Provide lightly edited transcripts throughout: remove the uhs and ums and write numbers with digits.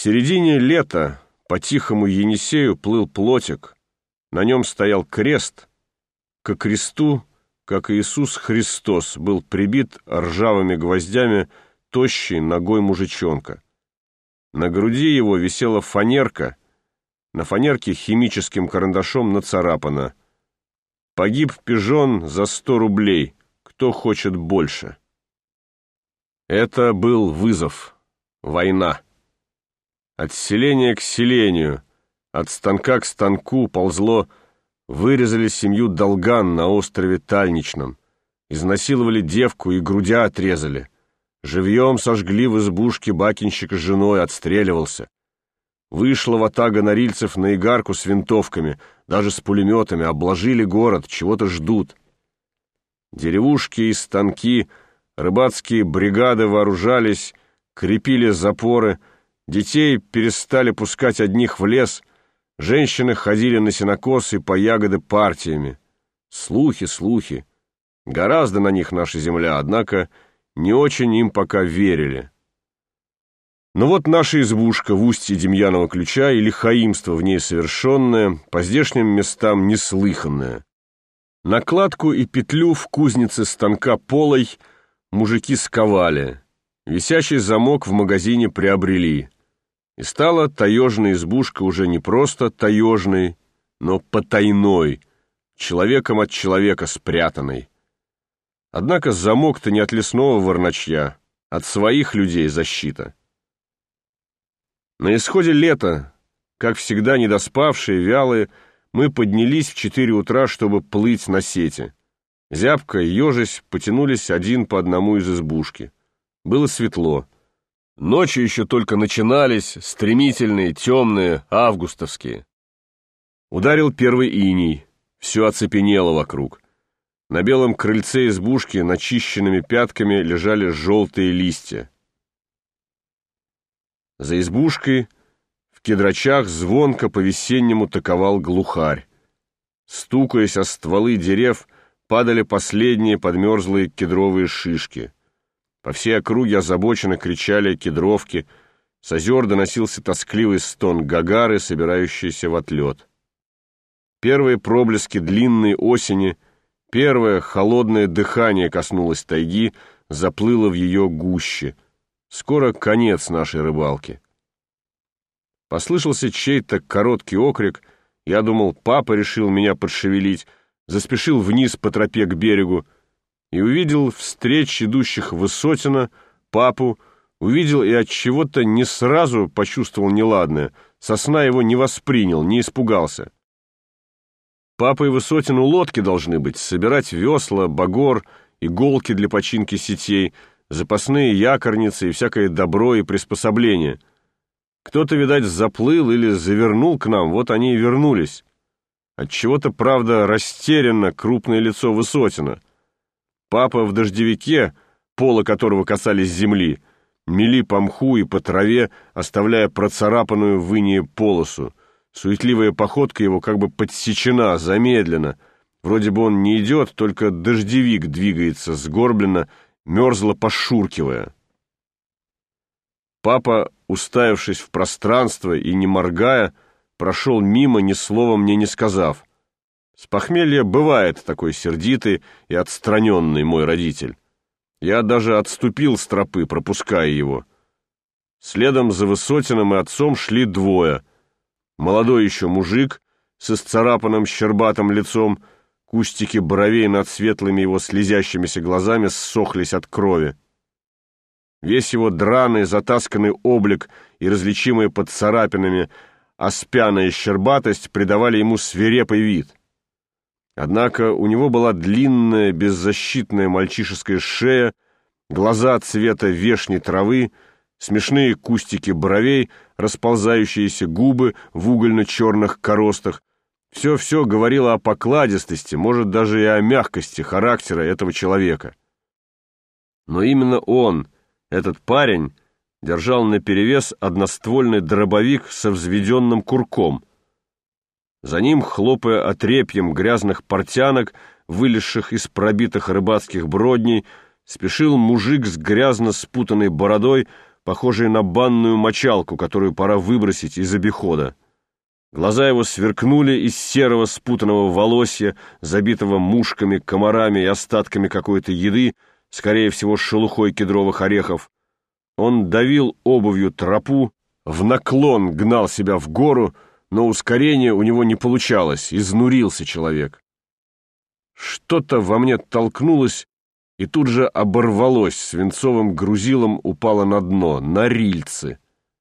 середине лета по тихому Енисею плыл плотик, на нем стоял крест, ко кресту, как Иисус Христос, был прибит ржавыми гвоздями тощей ногой мужичонка. На груди его висела фанерка, на фанерке химическим карандашом нацарапано: «Погиб пижон за 100 рублей, кто хочет больше». Это был вызов, война. От селения к селению, от станка к станку ползло: вырезали семью Долган на острове Тальничном, изнасиловали девку и грудя отрезали, живьем сожгли в избушке бакинщика с женой, отстреливался. Вышла ватага норильцев на игарку с винтовками, даже с пулеметами, обложили город, чего-то ждут. Деревушки и станки, рыбацкие бригады вооружались, крепили запоры, детей перестали пускать одних в лес, женщины ходили на сенокос и по ягоды партиями. Слухи, слухи. Гораздо на них наша земля, однако не очень им пока верили. Но вот наша избушка в устье Демьянова ключа и лихаимство в ней совершенное, по здешним местам неслыханное. Накладку и петлю в кузнице станка полой мужики сковали, висячий замок в магазине приобрели. И стала таежная избушка уже не просто таежной, но потайной, человеком от человека спрятанной. Однако замок-то не от лесного ворначья, от своих людей защита. На исходе лета, как всегда недоспавшие, вялые, мы поднялись в 4 утра, чтобы плыть на сети. Зябко, ежась, потянулись один по одному из избушки. Было светло. Ночи еще только начинались, стремительные, темные, августовские. Ударил первый иней, все оцепенело вокруг. На белом крыльце избушки начищенными пятками лежали желтые листья. За избушкой в кедрачах звонко по-весеннему таковал глухарь. Стукаясь о стволы дерев, падали последние подмерзлые кедровые шишки. По всей округе озабоченно кричали кедровки, с озер доносился тоскливый стон гагары, собирающейся в отлет. Первые проблески длинной осени, первое холодное дыхание коснулось тайги, заплыло в ее гуще. Скоро конец нашей рыбалки. Послышался чей-то короткий окрик. Я думал, папа решил меня подшевелить, заспешил вниз по тропе к берегу и увидел встреч идущих Высотина, папу, увидел и от чего-то не сразу почувствовал неладное, со сна его не воспринял, не испугался. Папа и Высотин у лодки должны быть, собирать весла, багор, иголки для починки сетей, запасные якорницы и всякое добро и приспособления. Кто-то, видать, заплыл или завернул к нам, вот они и вернулись. Отчего-то, правда, растерянно крупное лицо Высотина. Папа в дождевике, пола которого касались земли, мели по мху и по траве, оставляя процарапанную в инее полосу. Суетливая походка его как бы подсечена, замедлена. Вроде бы он не идет, только дождевик двигается сгорбленно, мерзло пошуркивая. Папа, уставившись в пространство и не моргая, прошел мимо, ни слова мне не сказав. С похмелья бывает такой сердитый и отстраненный мой родитель. Я даже отступил с тропы, пропуская его. Следом за Высотиным и отцом шли двое. Молодой еще мужик с исцарапанным щербатым лицом, кустики бровей над светлыми его слезящимися глазами ссохлись от крови. Весь его драный, затасканный облик и различимые под царапинами оспяная щербатость придавали ему свирепый вид. Однако у него была длинная, беззащитная мальчишеская шея, глаза цвета вешней травы, смешные кустики бровей, расползающиеся губы в угольно-черных коростах. Все говорило о покладистости, может, даже и о мягкости характера этого человека. Но именно он, этот парень, держал наперевес одноствольный дробовик со взведенным курком. За ним, хлопая отрепьем грязных портянок, вылезших из пробитых рыбацких бродней, спешил мужик с грязно спутанной бородой, похожий на банную мочалку, которую пора выбросить из обихода. Глаза его сверкнули из серого спутанного волосья, забитого мушками, комарами и остатками какой-то еды, скорее всего, шелухой кедровых орехов. Он давил обувью тропу, в наклон гнал себя в гору, но ускорение у него не получалось, изнурился человек. Что-то во мне толкнулось и тут же оборвалось, свинцовым грузилом упало на дно, на рильцы.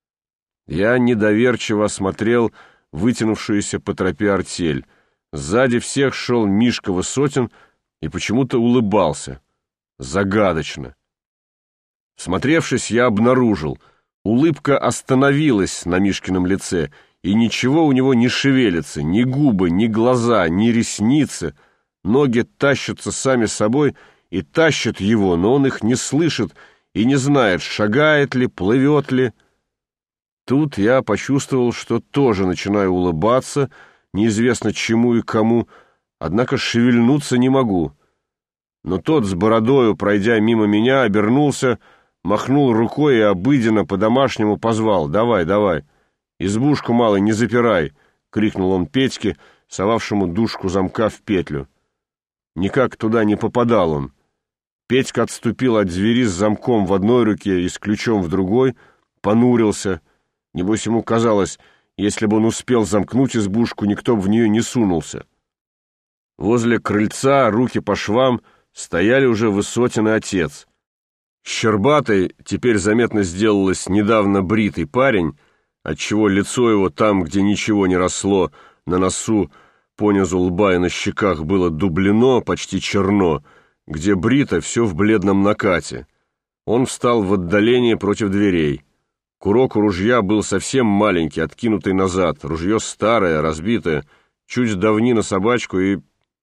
Я недоверчиво осмотрел вытянувшуюся по тропе артель. Сзади всех шел Мишка Высотин и почему-то улыбался. Загадочно. Всмотревшись, я обнаружил, улыбка остановилась на Мишкином лице, и ничего у него не шевелится, ни губы, ни глаза, ни ресницы. Ноги тащатся сами собой и тащат его, но он их не слышит и не знает, шагает ли, плывет ли. Тут я почувствовал, что тоже начинаю улыбаться, неизвестно чему и кому, однако шевельнуться не могу. Но тот с бородою, пройдя мимо меня, обернулся, махнул рукой и обыденно по-домашнему позвал: «Давай, давай, избушку, малый, не запирай!» — крикнул он Петьке, совавшему дужку замка в петлю. Никак туда не попадал он. Петька отступил от двери с замком в одной руке и с ключом в другой, понурился. Небось, ему казалось, если бы он успел замкнуть избушку, никто бы в нее не сунулся. Возле крыльца, руки по швам, стояли уже Высотин и отец. Щербатый, теперь заметно сделалось недавно бритый парень, отчего лицо его там, где ничего не росло, на носу, понизу лба и на щеках было дублено, почти черно, где брито, все в бледном накате. Он встал в отдалении против дверей. Курок у ружья был совсем маленький, откинутый назад, ружье старое, разбитое, чуть давни на собачку, и...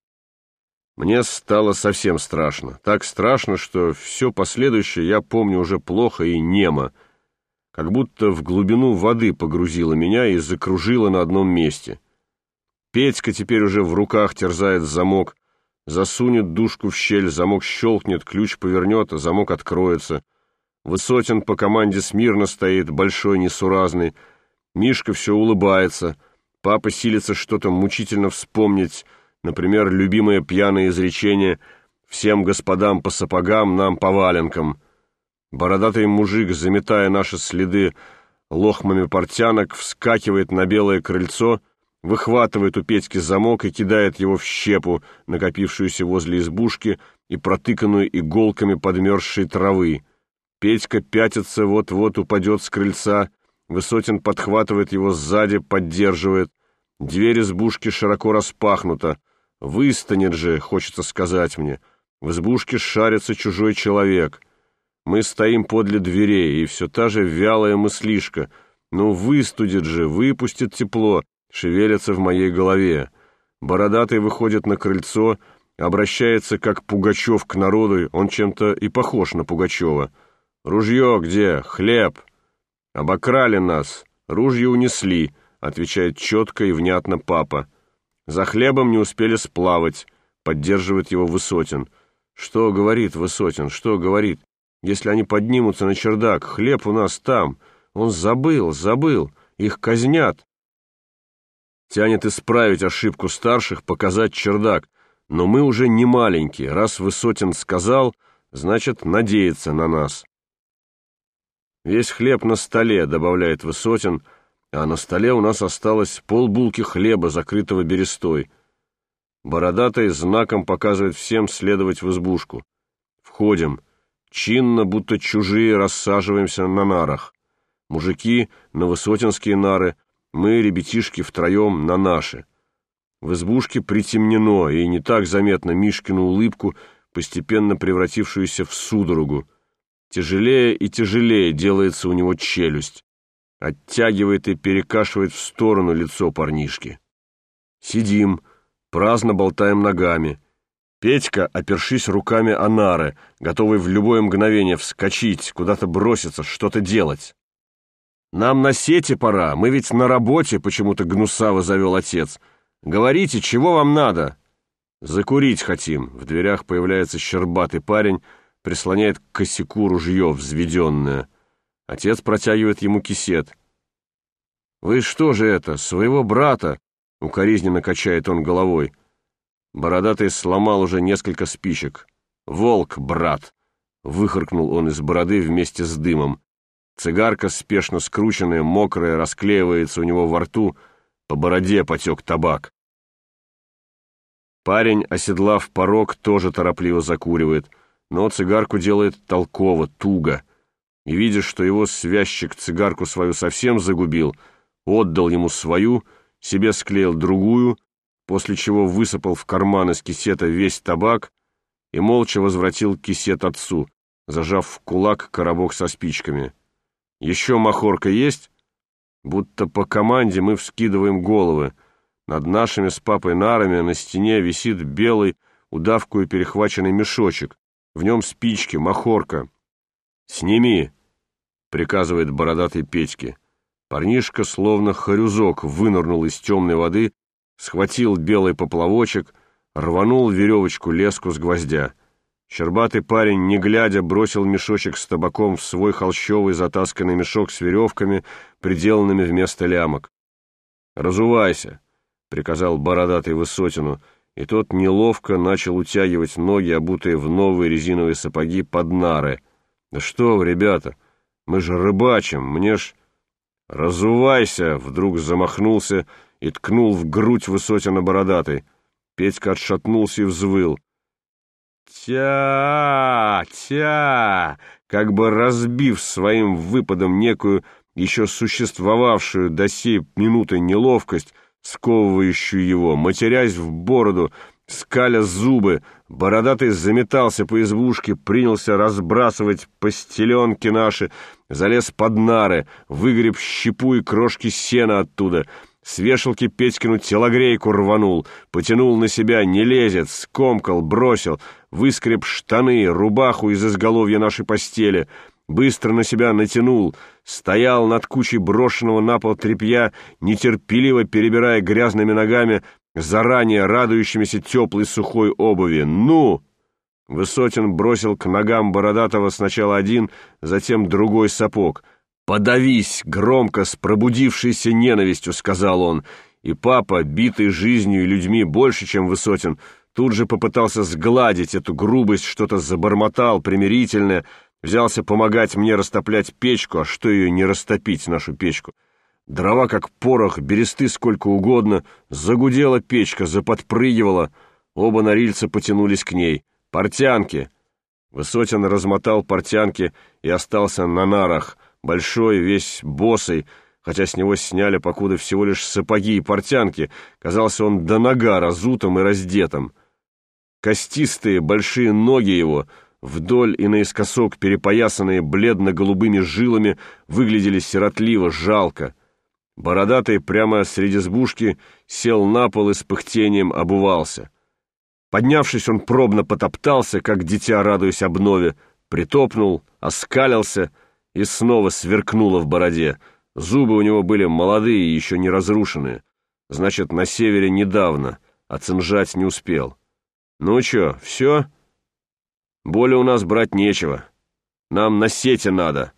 Мне стало совсем страшно. Так страшно, что все последующее я помню уже плохо и немо, как будто в глубину воды погрузило меня и закружило на одном месте. Петька теперь уже в руках терзает замок, засунет дужку в щель, замок щелкнет, ключ повернет, а замок откроется. Высотин по команде смирно стоит, большой, несуразный. Мишка все улыбается. Папа силится что-то мучительно вспомнить, например, любимое пьяное изречение «Всем господам по сапогам, нам по валенкам». Бородатый мужик, заметая наши следы лохмами портянок, вскакивает на белое крыльцо, выхватывает у Петьки замок и кидает его в щепу, накопившуюся возле избушки и протыканную иголками подмерзшей травы. Петька пятится, вот-вот упадет с крыльца, Высотин подхватывает его сзади, поддерживает. Дверь избушки широко распахнута. Выстанет же, хочется сказать мне. В избушке шарится чужой человек. Мы стоим подле дверей, и все та же вялая мыслишка. Ну, выстудит же, выпустит тепло, шевелится в моей голове. Бородатый выходит на крыльцо, обращается как Пугачев к народу, он чем-то и похож на Пугачева. «Ружье где? Хлеб!» «Обокрали нас, ружья унесли», — отвечает четко и внятно папа. «За хлебом не успели сплавать», — поддерживает его Высотин. «Что говорит Высотин, что говорит? Если они поднимутся на чердак, хлеб у нас там. Он забыл, их казнят». Тянет исправить ошибку старших, показать чердак. Но мы уже не маленькие. Раз Высотин сказал, значит, надеется на нас. «Весь хлеб на столе», — добавляет Высотин, а на столе у нас осталось полбулки хлеба, закрытого берестой. Бородатый знаком показывает всем следовать в избушку. Входим. Чинно, будто чужие, рассаживаемся на нарах. Мужики на высотинские нары, мы, ребятишки, втроем на наши. В избушке притемнено, и не так заметно Мишкину улыбку, постепенно превратившуюся в судорогу. Тяжелее и тяжелее делается у него челюсть. Оттягивает и перекашивает в сторону лицо парнишки. Сидим, праздно болтаем ногами. Петька, опершись руками о нары, готовый в любое мгновение вскочить, куда-то броситься, что-то делать. «Нам на сети пора, мы ведь на работе», — почему-то гнусаво завел отец. «Говорите, чего вам надо?» «Закурить хотим». В дверях появляется щербатый парень, прислоняет к косяку ружье взведенное. Отец протягивает ему кисет. «Вы что же это, своего брата?» — укоризненно качает он головой. Бородатый сломал уже несколько спичек. «Волк, брат!» — выхаркнул он из бороды вместе с дымом. Цигарка, спешно скрученная, мокрая, расклеивается у него во рту, по бороде потек табак. Парень, оседлав порог, тоже торопливо закуривает, но цигарку делает толково, туго. И, видя, что его связчик цигарку свою совсем загубил, отдал ему свою, себе склеил другую, после чего высыпал в карман из кисета весь табак и молча возвратил кисет отцу, зажав в кулак коробок со спичками. «Еще махорка есть?» Будто по команде мы вскидываем головы. Над нашими с папой нарами на стене висит белый, удавкою перехваченный мешочек. В нем спички, махорка. «Сними!» — приказывает бородатый Петьке. Парнишка, словно хорюзок, вынырнул из темной воды, схватил белый поплавочек, рванул веревочку-леску с гвоздя. Щербатый парень, не глядя, бросил мешочек с табаком в свой холщовый затасканный мешок с веревками, приделанными вместо лямок. «Разувайся!» — приказал бородатый Высотину, и тот неловко начал утягивать ноги, обутые в новые резиновые сапоги, под нары. «Да что вы, ребята, мы же рыбачим, мне ж...» «Разувайся!» — вдруг замахнулся и ткнул в грудь Высотина бородатый. Петька отшатнулся и взвыл. «Тя! Тя!» Как бы разбив своим выпадом некую еще существовавшую до сей минуты неловкость, сковывающую его, матерясь в бороду, скаля зубы, бородатый заметался по избушке, принялся разбрасывать постеленки наши, залез под нары, выгреб щепу и крошки сена оттуда, с вешалки Петькину телогрейку рванул, потянул на себя, не лезет, скомкал, бросил, выскреб штаны, рубаху из изголовья нашей постели, быстро на себя натянул, стоял над кучей брошенного на пол тряпья, нетерпеливо перебирая грязными ногами, заранее радующимися теплой сухой обуви. «Ну!» Высотин бросил к ногам бородатого сначала один, затем другой сапог. «Подавись!» — громко, с пробудившейся ненавистью сказал он. И папа, битый жизнью и людьми больше, чем Высотин, тут же попытался сгладить эту грубость, что-то забормотал примирительное, взялся помогать мне растоплять печку, а что ее не растопить, нашу печку? Дрова как порох, бересты сколько угодно, загудела печка, заподпрыгивала, оба норильца потянулись к ней. «Портянки!» Высотин размотал портянки и остался на нарах, большой, весь босый, хотя с него сняли покуда всего лишь сапоги и портянки, казался он до нога разутым и раздетым. Костистые большие ноги его, вдоль и наискосок перепоясанные бледно-голубыми жилами, выглядели сиротливо, жалко. Бородатый прямо среди избушки сел на пол и с пыхтением обувался. Поднявшись, он пробно потоптался, как дитя, радуясь обнове, притопнул, оскалился и снова сверкнуло в бороде. Зубы у него были молодые и еще не разрушенные. Значит, на севере недавно, а цинжать не успел. «Ну чё, все? Более у нас брать нечего. Нам на сети надо».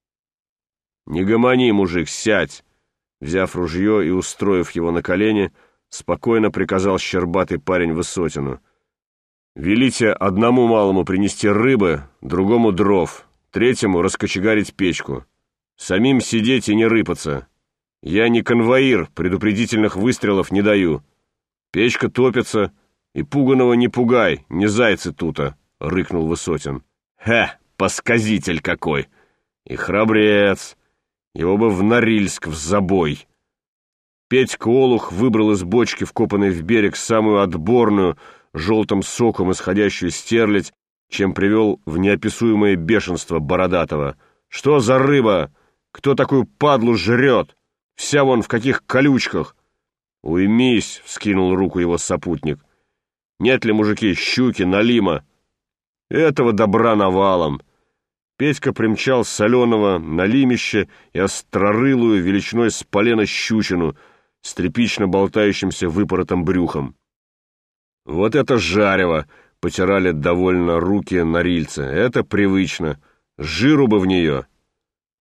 «Не гомони, мужик, сядь!» Взяв ружье и устроив его на колени, спокойно приказал щербатый парень Высотину. «Велите одному малому принести рыбы, другому дров, третьему раскочегарить печку. Самим сидеть и не рыпаться. Я не конвоир, предупредительных выстрелов не даю. Печка топится, и пуганого не пугай, не зайцы тута», — рыкнул Высотин. Посказитель какой! И храбрец! Его бы в Норильск в забой!» Петька Олух выбрал из бочки, вкопанной в берег, самую отборную, желтым соком исходящую стерлядь, чем привел в неописуемое бешенство бородатого. «Что за рыба? Кто такую падлу жрет? Вся вон в каких колючках!» «Уймись!» — вскинул руку его сопутник. «Нет ли, мужики, щуки, налима? Этого добра навалом!» Петька примчал соленого налимище и острорылую величиной с полена щучину с тряпично болтающимся выпоротым брюхом. «Вот это жарево!» — потирали довольно руки норильцы. «Это привычно. Жиру бы в нее!»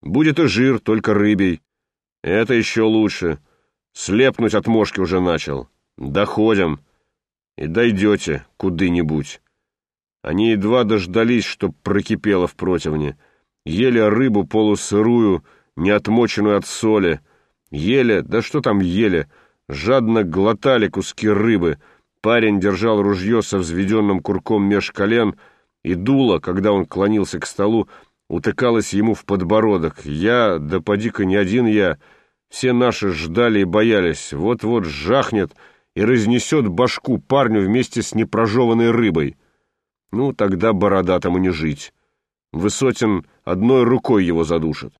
Будет и жир, только рыбий. Это еще лучше. Слепнуть от мошки уже начал. Доходим. И дойдете куда-нибудь». Они едва дождались, чтоб прокипело в противне. Ели рыбу полусырую, не отмоченную от соли. Ели, да что там ели, жадно глотали куски рыбы. Парень держал ружье со взведенным курком меж колен, и дуло, когда он клонился к столу, утыкалось ему в подбородок. Я, да поди-ка не один я, все наши ждали и боялись. Вот-вот жахнет и разнесет башку парню вместе с непрожеванной рыбой. Ну, тогда бородатому не жить. Высотин одной рукой его задушит.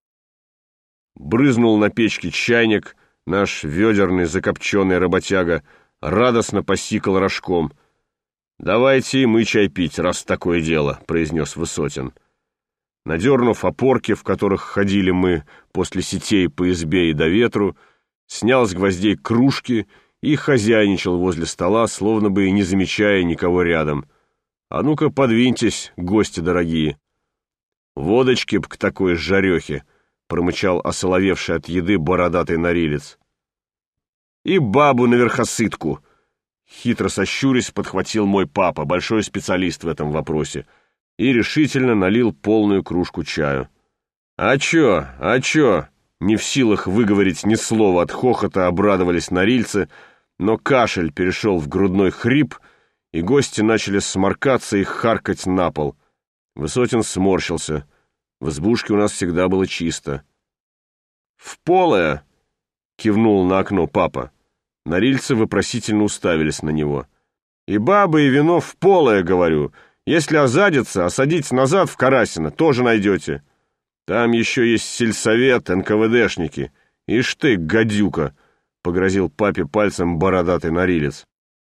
Брызнул на печке чайник, наш ведерный закопченный работяга радостно посикал рожком. «Давайте и мы чай пить, раз такое дело», — произнес Высотин. Надернув опорки, в которых ходили мы после сетей по избе и до ветру, снял с гвоздей кружки и хозяйничал возле стола, словно бы и не замечая никого рядом. «А ну-ка, подвиньтесь, гости дорогие». «Водочки б к такой жарехе», — промычал осоловевший от еды бородатый норилец. «И бабу на верхосытку», — хитро сощурясь подхватил мой папа, большой специалист в этом вопросе, и решительно налил полную кружку чаю. «А чё? Не в силах выговорить ни слова от хохота обрадовались норильцы, но кашель перешел в грудной хрип, и гости начали сморкаться и харкать на пол. Высотин сморщился. В избушке у нас всегда было чисто. «В полое!» — кивнул на окно папа. Норильцы вопросительно уставились на него. «И бабы, и вино в полое, говорю. Если озадиться, осадить назад в Карасино, тоже найдете. Там еще есть сельсовет, НКВДшники. Ишь ты, гадюка!» — погрозил папе пальцем бородатый норилец.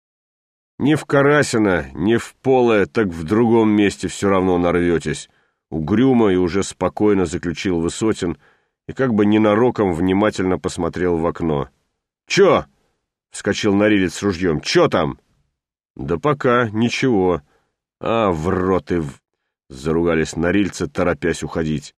«Ни в Карасино, ни в полое, так в другом месте все равно нарветесь», — угрюмо и уже спокойно заключил Высотин и как бы ненароком внимательно посмотрел в окно. «Чё?» — вскочил норилец с ружьем. «Чё там?» «Да пока ничего». «А, в рот и в...» — заругались норильцы, торопясь уходить.